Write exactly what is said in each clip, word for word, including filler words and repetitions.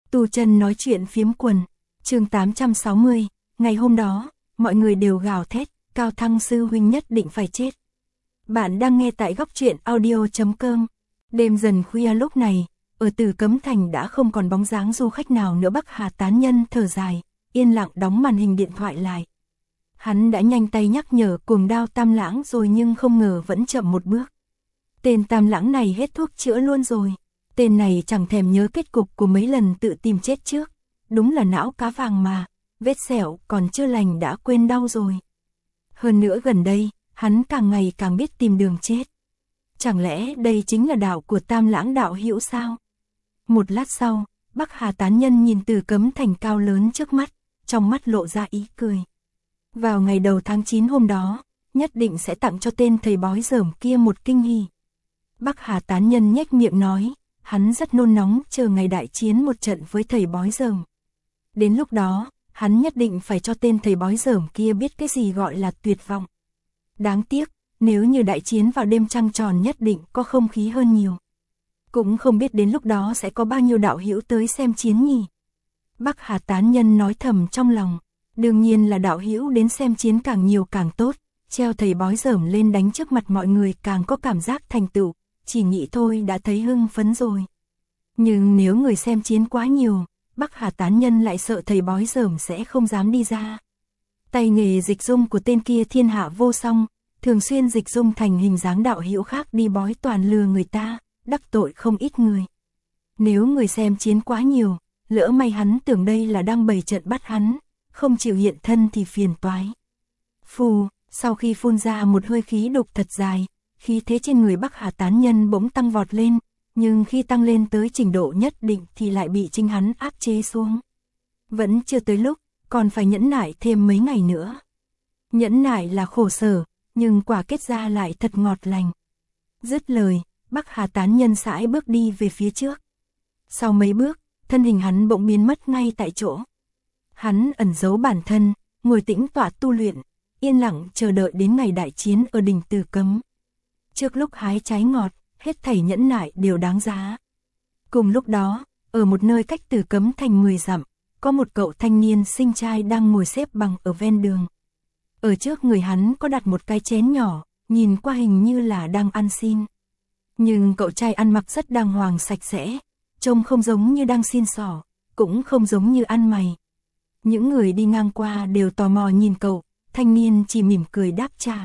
Tu chân nói chuyện phiếm quần, chương tám trăm sáu mươi, ngày hôm đó, mọi người đều gào thét, Cao Thăng sư huynh nhất định phải chết. Bạn đang nghe tại góc truyện audio chấm com. Đêm dần khuya lúc này, ở Tử Cấm Thành đã không còn bóng dáng du khách nào nữa. Bắc Hà tán nhân thở dài, yên lặng đóng màn hình điện thoại lại. Hắn đã nhanh tay nhắc nhở Cuồng Đao Tam Lãng rồi nhưng không ngờ vẫn chậm một bước. Tên Tam Lãng này hết thuốc chữa luôn rồi. Tên này chẳng thèm nhớ kết cục của mấy lần tự tìm chết trước. Đúng là não cá vàng mà, vết sẹo còn chưa lành đã quên đau rồi. Hơn nữa gần đây, hắn càng ngày càng biết tìm đường chết. Chẳng lẽ đây chính là đạo của Tam Lãng đạo hữu sao? Một lát sau, Bắc Hà tán nhân nhìn Tử Cấm Thành cao lớn trước mắt, trong mắt lộ ra ý cười. Vào ngày đầu tháng chín hôm đó, nhất định sẽ tặng cho tên thầy bói dởm kia một kinh hỉ. Bắc Hà tán nhân nhếch miệng nói, hắn rất nôn nóng chờ ngày đại chiến một trận với thầy bói dởm. Đến lúc đó, hắn nhất định phải cho tên thầy bói dởm kia biết cái gì gọi là tuyệt vọng. Đáng tiếc, nếu như đại chiến vào đêm trăng tròn nhất định có không khí hơn nhiều. Cũng không biết đến lúc đó sẽ có bao nhiêu đạo hữu tới xem chiến nhỉ. Bắc Hà tán nhân nói thầm trong lòng, đương nhiên là đạo hữu đến xem chiến càng nhiều càng tốt, treo thầy bói dởm lên đánh trước mặt mọi người càng có cảm giác thành tựu, chỉ nghĩ thôi đã thấy hưng phấn rồi. Nhưng nếu người xem chiến quá nhiều, Bắc Hà tán nhân lại sợ thầy bói dởm sẽ không dám đi ra. Tay nghề dịch dung của tên kia thiên hạ vô song, thường xuyên dịch dung thành hình dáng đạo hữu khác đi bói toàn lừa người ta, đắc tội không ít người. Nếu người xem chiến quá nhiều, lỡ may hắn tưởng đây là đang bày trận bắt hắn, không chịu hiện thân thì phiền toái. Phù, sau khi phun ra một hơi khí độc thật dài, khí thế trên người Bắc Hà tán nhân bỗng tăng vọt lên, nhưng khi tăng lên tới trình độ nhất định thì lại bị chính hắn áp chế xuống. Vẫn chưa tới lúc, còn phải nhẫn nại thêm mấy ngày nữa. Nhẫn nại là khổ sở, nhưng quả kết ra lại thật ngọt lành. Dứt lời, Bắc Hà tán nhân sải bước đi về phía trước. Sau mấy bước, thân hình hắn bỗng biến mất ngay tại chỗ. Hắn ẩn giấu bản thân, ngồi tĩnh tọa tu luyện, yên lặng chờ đợi đến ngày đại chiến ở đỉnh Tử Cấm. Trước lúc hái trái ngọt, hết thảy nhẫn nại đều đáng giá. Cùng lúc đó, ở một nơi cách Tử Cấm Thành mười dặm, có một cậu thanh niên xinh trai đang ngồi xếp bằng ở ven đường. Ở trước người hắn có đặt một cái chén nhỏ, nhìn qua hình như là đang ăn xin. Nhưng cậu trai ăn mặc rất đàng hoàng sạch sẽ, trông không giống như đang xin xỏ, cũng không giống như ăn mày. Những người đi ngang qua đều tò mò nhìn cậu, thanh niên chỉ mỉm cười đáp trả.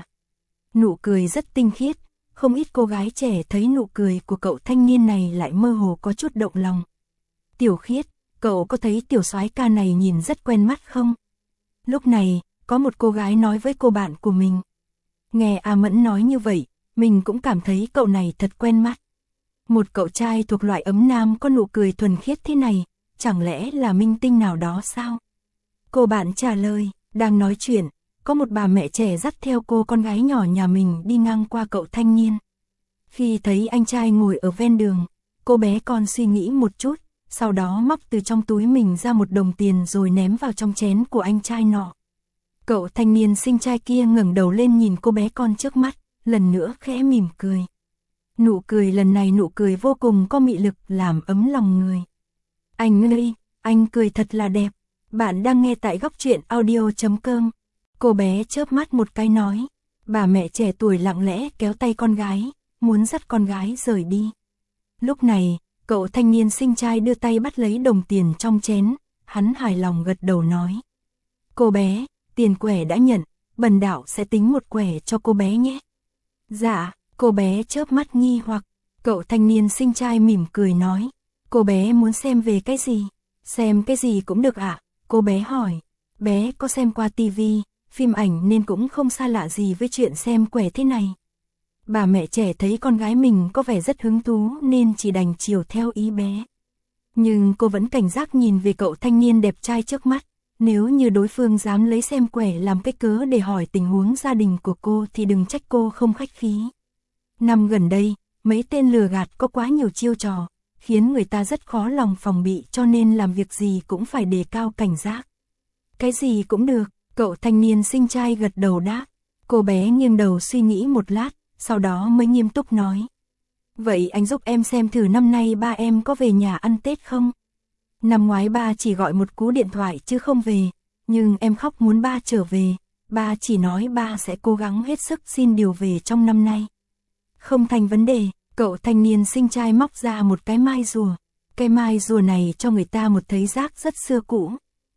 Nụ cười rất tinh khiết, không ít cô gái trẻ thấy nụ cười của cậu thanh niên này lại mơ hồ có chút động lòng. Tiểu Khiết, cậu có thấy tiểu soái ca này nhìn rất quen mắt không? Lúc này, có một cô gái nói với cô bạn của mình. Nghe A Mẫn nói như vậy, mình cũng cảm thấy cậu này thật quen mắt. Một cậu trai thuộc loại ấm nam có nụ cười thuần khiết thế này, chẳng lẽ là minh tinh nào đó sao? Cô bạn trả lời, đang nói chuyện, có một bà mẹ trẻ dắt theo cô con gái nhỏ nhà mình đi ngang qua cậu thanh niên. Khi thấy anh trai ngồi ở ven đường, cô bé con suy nghĩ một chút, sau đó móc từ trong túi mình ra một đồng tiền rồi ném vào trong chén của anh trai nọ. Cậu thanh niên xinh trai kia ngẩng đầu lên nhìn cô bé con trước mắt, lần nữa khẽ mỉm cười. Nụ cười lần này nụ cười vô cùng có mị lực làm ấm lòng người. Anh ơi, anh cười thật là đẹp. Bạn đang nghe tại góc truyện audio chấm com. Cô bé chớp mắt một cái nói. Bà mẹ trẻ tuổi lặng lẽ kéo tay con gái, muốn dắt con gái rời đi. Lúc này, cậu thanh niên xinh trai đưa tay bắt lấy đồng tiền trong chén, hắn hài lòng gật đầu nói. Cô bé, tiền quẻ đã nhận, bần đạo sẽ tính một quẻ cho cô bé nhé. Dạ, cô bé chớp mắt nghi hoặc, cậu thanh niên xinh trai mỉm cười nói. Cô bé muốn xem về cái gì? Xem cái gì cũng được ạ, à? Cô bé hỏi. Bé có xem qua tivi, phim ảnh nên cũng không xa lạ gì với chuyện xem quẻ thế này. Bà mẹ trẻ thấy con gái mình có vẻ rất hứng thú nên chỉ đành chiều theo ý bé. Nhưng cô vẫn cảnh giác nhìn về cậu thanh niên đẹp trai trước mắt. Nếu như đối phương dám lấy xem quẻ làm cái cớ để hỏi tình huống gia đình của cô thì đừng trách cô không khách khí. Năm gần đây, mấy tên lừa gạt có quá nhiều chiêu trò, khiến người ta rất khó lòng phòng bị cho nên làm việc gì cũng phải đề cao cảnh giác. Cái gì cũng được, cậu thanh niên xinh trai gật đầu đáp. Cô bé nghiêng đầu suy nghĩ một lát, sau đó mới nghiêm túc nói. Vậy anh giúp em xem thử năm nay ba em có về nhà ăn Tết không? Năm ngoái ba chỉ gọi một cú điện thoại chứ không về, nhưng em khóc muốn ba trở về, ba chỉ nói ba sẽ cố gắng hết sức xin điều về trong năm nay. Không thành vấn đề, cậu thanh niên sinh trai móc ra một cái mai rùa. Cái mai rùa này cho người ta một thấy giác rất xưa cũ.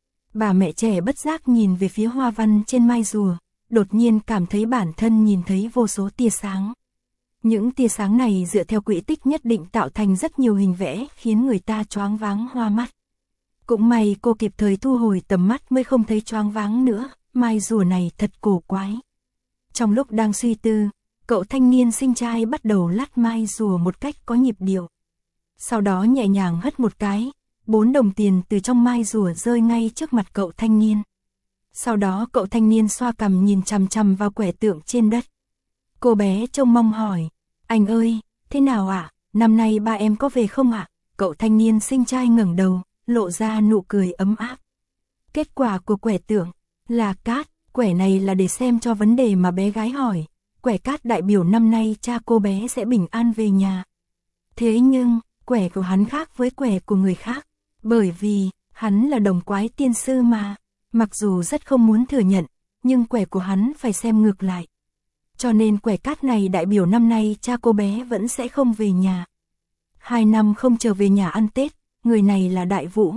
Bà mẹ trẻ bất giác nhìn về phía hoa văn trên mai rùa, đột nhiên cảm thấy bản thân nhìn thấy vô số tia sáng. Những tia sáng này dựa theo quỹ tích nhất định tạo thành rất nhiều hình vẽ khiến người ta choáng váng hoa mắt. Cũng may cô kịp thời thu hồi tầm mắt mới không thấy choáng váng nữa, mai rùa này thật cổ quái. Trong lúc đang suy tư, cậu thanh niên sinh trai bắt đầu lát mai rùa một cách có nhịp điệu. Sau đó nhẹ nhàng hất một cái, bốn đồng tiền từ trong mai rùa rơi ngay trước mặt cậu thanh niên. Sau đó cậu thanh niên xoa cằm nhìn chằm chằm vào quẻ tượng trên đất. Cô bé trông mong hỏi, anh ơi, thế nào ạ, à? Năm nay ba em có về không ạ? À? Cậu thanh niên sinh trai ngẩng đầu, lộ ra nụ cười ấm áp. Kết quả của quẻ tượng là cát, quẻ này là để xem cho vấn đề mà bé gái hỏi. Quẻ cát đại biểu năm nay cha cô bé sẽ bình an về nhà. Thế nhưng, quẻ của hắn khác với quẻ của người khác, bởi vì hắn là đồng quái tiên sư mà. Mặc dù rất không muốn thừa nhận, nhưng quẻ của hắn phải xem ngược lại. Cho nên quẻ cát này đại biểu năm nay cha cô bé vẫn sẽ không về nhà. Hai năm không trở về nhà ăn Tết, người này là Đại Vũ.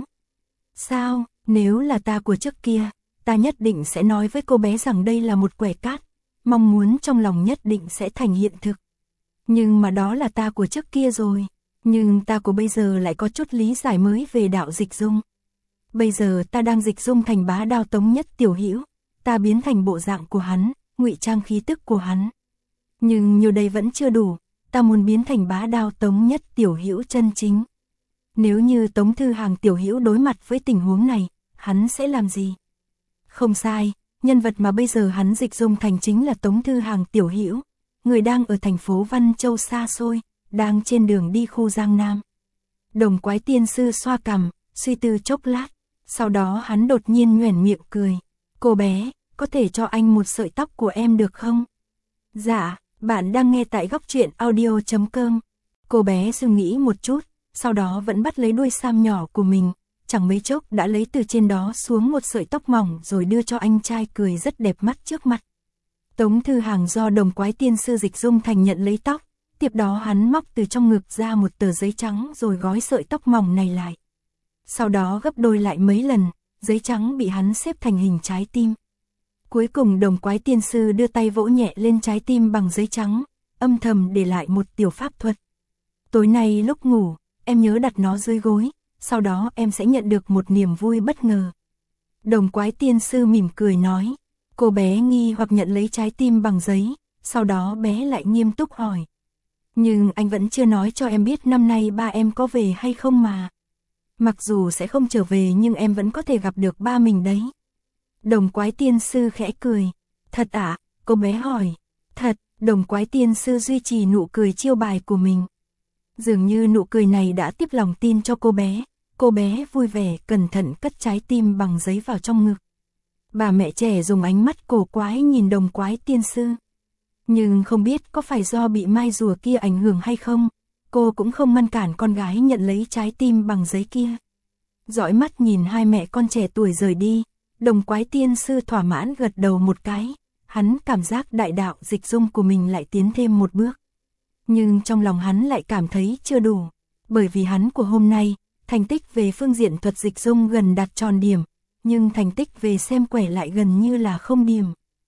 Sao, nếu là ta của trước kia, ta nhất định sẽ nói với cô bé rằng đây là một quẻ cát, mong muốn trong lòng nhất định sẽ thành hiện thực. Nhưng mà đó là ta của trước kia rồi, nhưng ta của bây giờ lại có chút lý giải mới về đạo dịch dung. Bây giờ ta đang dịch dung thành Bá Đao Tống Nhất Tiểu Hữu, ta biến thành bộ dạng của hắn, ngụy trang khí tức của hắn. Nhưng như đây vẫn chưa đủ, ta muốn biến thành Bá Đao Tống Nhất Tiểu Hữu chân chính. Nếu như Tống Thư Hàng Tiểu Hữu đối mặt với tình huống này, hắn sẽ làm gì? Không sai, nhân vật mà bây giờ hắn dịch dung thành chính là Tống Thư Hàng Tiểu Hữu, người đang ở thành phố Văn Châu xa xôi, đang trên đường đi khu Giang Nam. Đồng quái tiên sư xoa cằm, suy tư chốc lát, sau đó hắn đột nhiên nhoẻn miệng cười. Cô bé, có thể cho anh một sợi tóc của em được không? Dạ, bạn đang nghe tại góc truyện audio chấm com. Cô bé suy nghĩ một chút, sau đó vẫn bắt lấy đuôi sam nhỏ của mình, chẳng mấy chốc đã lấy từ trên đó xuống một sợi tóc mỏng rồi đưa cho anh trai cười rất đẹp mắt trước mặt. Tống Thư Hàng do đồng quái tiên sư dịch dung thành nhận lấy tóc, tiếp đó hắn móc từ trong ngực ra một tờ giấy trắng rồi gói sợi tóc mỏng này lại. Sau đó gấp đôi lại mấy lần, giấy trắng bị hắn xếp thành hình trái tim. Cuối cùng đồng quái tiên sư đưa tay vỗ nhẹ lên trái tim bằng giấy trắng, âm thầm để lại một tiểu pháp thuật. Tối nay lúc ngủ, em nhớ đặt nó dưới gối, sau đó em sẽ nhận được một niềm vui bất ngờ. Đồng quái tiên sư mỉm cười nói. Cô bé nghi hoặc nhận lấy trái tim bằng giấy, sau đó bé lại nghiêm túc hỏi. Nhưng anh vẫn chưa nói cho em biết năm nay ba em có về hay không mà. Mặc dù sẽ không trở về nhưng em vẫn có thể gặp được ba mình đấy. Đồng quái tiên sư khẽ cười. Thật ạ? À? Cô bé hỏi. Thật, đồng quái tiên sư duy trì nụ cười chiêu bài của mình. Dường như nụ cười này đã tiếp lòng tin cho cô bé. Cô bé vui vẻ cẩn thận cất trái tim bằng giấy vào trong ngực. Bà mẹ trẻ dùng ánh mắt cổ quái nhìn đồng quái tiên sư. Nhưng không biết có phải do bị mai rùa kia ảnh hưởng hay không, cô cũng không ngăn cản con gái nhận lấy trái tim bằng giấy kia. Dõi mắt nhìn hai mẹ con trẻ tuổi rời đi, đồng quái tiên sư thỏa mãn gật đầu một cái, hắn cảm giác đại đạo dịch dung của mình lại tiến thêm một bước. Nhưng trong lòng hắn lại cảm thấy chưa đủ, bởi vì hắn của hôm nay, thành tích về phương diện thuật dịch dung gần đạt tròn điểm, nhưng thành tích về xem quẻ lại gần như là không điểm.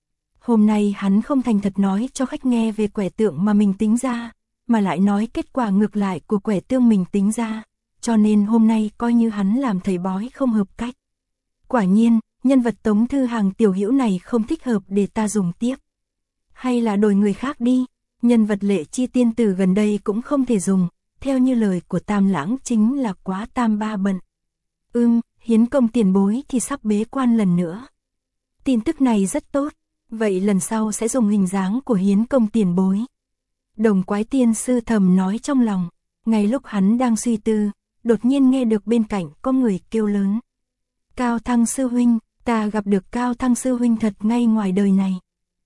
Hôm nay hắn không thành thật nói cho khách nghe về quẻ tượng mà mình tính ra, mà lại nói kết quả ngược lại của quẻ tương mình tính ra, cho nên hôm nay coi như hắn làm thầy bói không hợp cách. Quả nhiên, nhân vật Tống Thư Hàng Tiểu Hữu này không thích hợp để ta dùng tiếp. Hay là đổi người khác đi, nhân vật Lệ Chi tiên tử gần đây cũng không thể dùng, theo như lời của Tam Lãng chính là quá tam ba bận. Ưm, Hiến Công tiền bối thì sắp bế quan lần nữa. Tin tức này rất tốt, vậy lần sau sẽ dùng hình dáng của Hiến Công tiền bối. Đồng quái tiên sư thầm nói trong lòng, ngay lúc hắn đang suy tư, đột nhiên nghe được bên cạnh có người kêu lớn. Cao Thăng sư huynh, ta gặp được Cao Thăng sư huynh thật ngay ngoài đời này.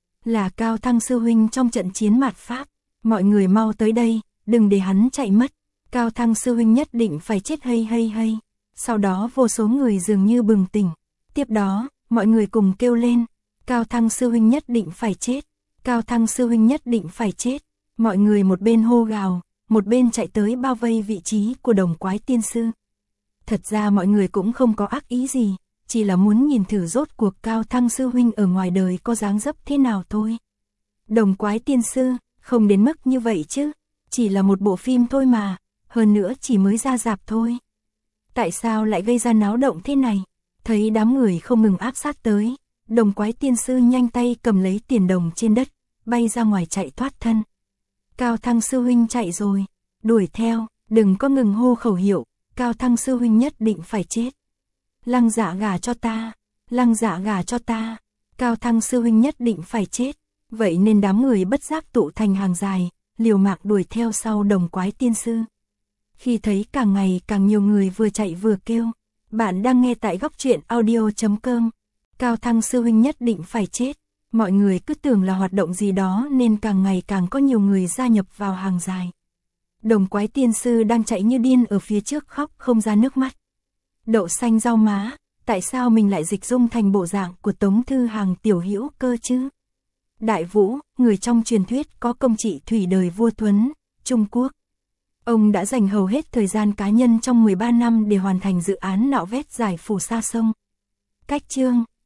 Là Cao Thăng sư huynh trong trận chiến mạt Pháp, mọi người mau tới đây, đừng để hắn chạy mất. Cao Thăng sư huynh nhất định phải chết hay hay hay. Sau đó vô số người dường như bừng tỉnh. Tiếp đó, mọi người cùng kêu lên, Cao Thăng sư huynh nhất định phải chết, Cao Thăng sư huynh nhất định phải chết. Mọi người một bên hô gào, một bên chạy tới bao vây vị trí của Đồng Quái Tiên Sư. Thật ra mọi người cũng không có ác ý gì, chỉ là muốn nhìn thử rốt cuộc Cao Thăng sư huynh ở ngoài đời có dáng dấp thế nào thôi. Đồng Quái Tiên Sư, không đến mức như vậy chứ, chỉ là một bộ phim thôi mà, hơn nữa chỉ mới ra rạp thôi. Tại sao lại gây ra náo động thế này? Thấy đám người không ngừng áp sát tới, Đồng Quái Tiên Sư nhanh tay cầm lấy tiền đồng trên đất, bay ra ngoài chạy thoát thân. Cao Thăng sư huynh chạy rồi, đuổi theo, đừng có ngừng hô khẩu hiệu, Cao Thăng sư huynh nhất định phải chết. Lăng Dạ gả cho ta, Lăng Dạ gả cho ta, Cao Thăng sư huynh nhất định phải chết. Vậy nên đám người bất giác tụ thành hàng dài, liều mạng đuổi theo sau Đồng Quái Tiên Sư. Khi thấy càng ngày càng nhiều người vừa chạy vừa kêu, bạn đang nghe tại góc truyện audio chấm com. Cao Thăng sư huynh nhất định phải chết. Mọi người cứ tưởng là hoạt động gì đó nên càng ngày càng có nhiều người gia nhập vào hàng dài. Đồng Quái Tiên Sư đang chạy như điên ở phía trước khóc không ra nước mắt. Đậu xanh rau má, tại sao mình lại dịch dung thành bộ dạng của Tống Thư Hàng tiểu hữu cơ chứ? Đại Vũ, người trong truyền thuyết có công trị thủy đời vua Tuấn, Trung Quốc. Ông đã dành hầu hết thời gian cá nhân trong mười ba năm để hoàn thành dự án nạo vét giải phù sa sông. Cách chương,